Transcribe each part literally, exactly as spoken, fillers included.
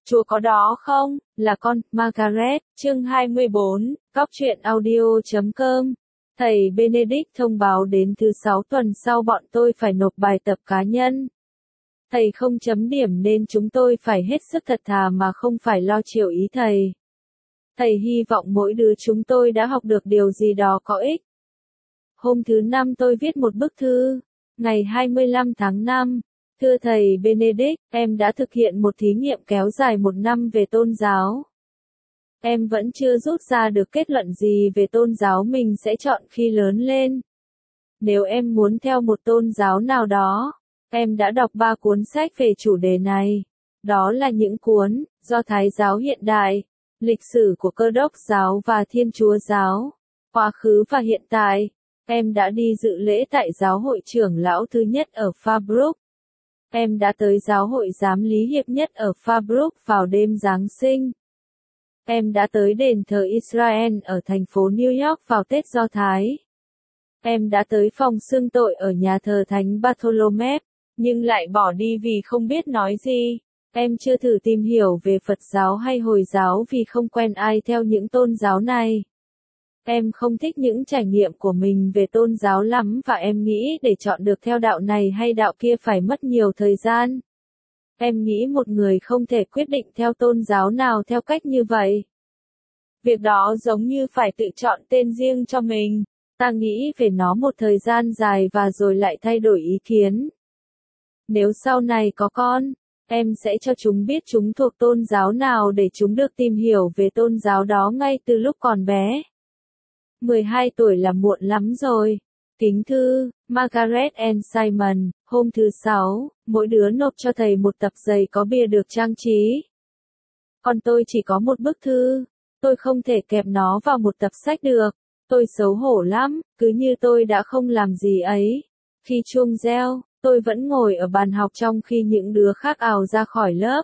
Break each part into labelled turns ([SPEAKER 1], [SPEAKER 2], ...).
[SPEAKER 1] Chúa có đó không? Là con, Margaret, chương hai mươi bốn, Góc truyện audio chấm com. Thầy Benedict thông báo đến thứ sáu tuần sau bọn tôi phải nộp bài tập cá nhân. Thầy không chấm điểm nên chúng tôi phải hết sức thật thà mà không phải lo chiều ý thầy. Thầy hy vọng mỗi đứa chúng tôi đã học được điều gì đó có ích. Hôm thứ năm tôi viết một bức thư, ngày hai mươi lăm tháng năm. Thưa thầy Benedict, em đã thực hiện một thí nghiệm kéo dài một năm về tôn giáo. Em vẫn chưa rút ra được kết luận gì về tôn giáo mình sẽ chọn khi lớn lên. Nếu em muốn theo một tôn giáo nào đó, em đã đọc ba cuốn sách về chủ đề này. Đó là những cuốn Do Thái giáo hiện đại, Lịch sử của Cơ đốc giáo và Thiên Chúa giáo, Quá khứ và hiện tại. Em đã đi dự lễ tại giáo hội trưởng lão thứ nhất ở Farbrook. Em đã tới giáo hội giám lý hiệp nhất ở Farbrook vào đêm Giáng sinh. Em đã tới đền thờ Israel ở thành phố New York vào Tết Do Thái. Em đã tới phòng xưng tội ở nhà thờ Thánh Bartholomew, nhưng lại bỏ đi vì không biết nói gì. Em chưa thử tìm hiểu về Phật giáo hay Hồi giáo vì không quen ai theo những tôn giáo này. Em không thích những trải nghiệm của mình về tôn giáo lắm và em nghĩ để chọn được theo đạo này hay đạo kia phải mất nhiều thời gian. Em nghĩ một người không thể quyết định theo tôn giáo nào theo cách như vậy. Việc đó giống như phải tự chọn tên riêng cho mình. Ta nghĩ về nó một thời gian dài và rồi lại thay đổi ý kiến. Nếu sau này có con, em sẽ cho chúng biết chúng thuộc tôn giáo nào để chúng được tìm hiểu về tôn giáo đó ngay từ lúc còn bé. mười hai tuổi là muộn lắm rồi. Kính thư, Margaret and Simon, hôm thứ sáu, mỗi đứa nộp cho thầy một tập giấy có bìa được trang trí. Còn tôi chỉ có một bức thư. Tôi không thể kẹp nó vào một tập sách được. Tôi xấu hổ lắm, cứ như tôi đã không làm gì ấy. Khi chuông reo, tôi vẫn ngồi ở bàn học trong khi những đứa khác ào ra khỏi lớp.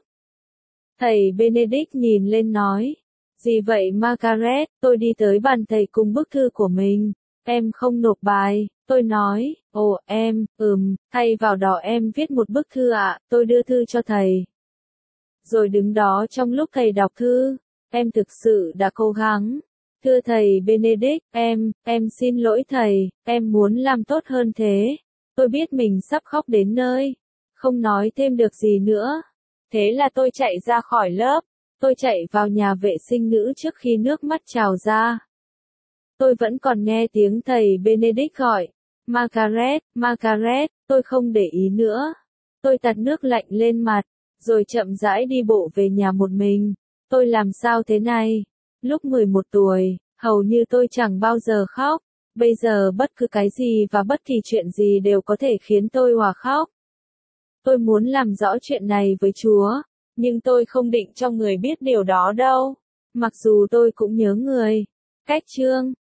[SPEAKER 1] Thầy Benedict nhìn lên nói. Gì vậy Margaret, tôi đi tới bàn thầy cùng bức thư của mình. Em không nộp bài, tôi nói, ồ em, ừm, thay vào đó em viết một bức thư ạ, tôi đưa thư cho thầy. Rồi đứng đó trong lúc thầy đọc thư, em thực sự đã cố gắng. Thưa thầy Benedict, em, em xin lỗi thầy, em muốn làm tốt hơn thế. Tôi biết mình sắp khóc đến nơi, không nói thêm được gì nữa. Thế là tôi chạy ra khỏi lớp. Tôi chạy vào nhà vệ sinh nữ trước khi nước mắt trào ra. Tôi vẫn còn nghe tiếng thầy Benedict gọi. Margaret, Margaret, tôi không để ý nữa. Tôi tạt nước lạnh lên mặt, rồi chậm rãi đi bộ về nhà một mình. Tôi làm sao thế này? Lúc mười một tuổi, hầu như tôi chẳng bao giờ khóc. Bây giờ bất cứ cái gì và bất kỳ chuyện gì đều có thể khiến tôi òa khóc. Tôi muốn làm rõ chuyện này với Chúa. Nhưng tôi không định cho người biết điều đó đâu. Mặc dù tôi cũng nhớ người. Cách chương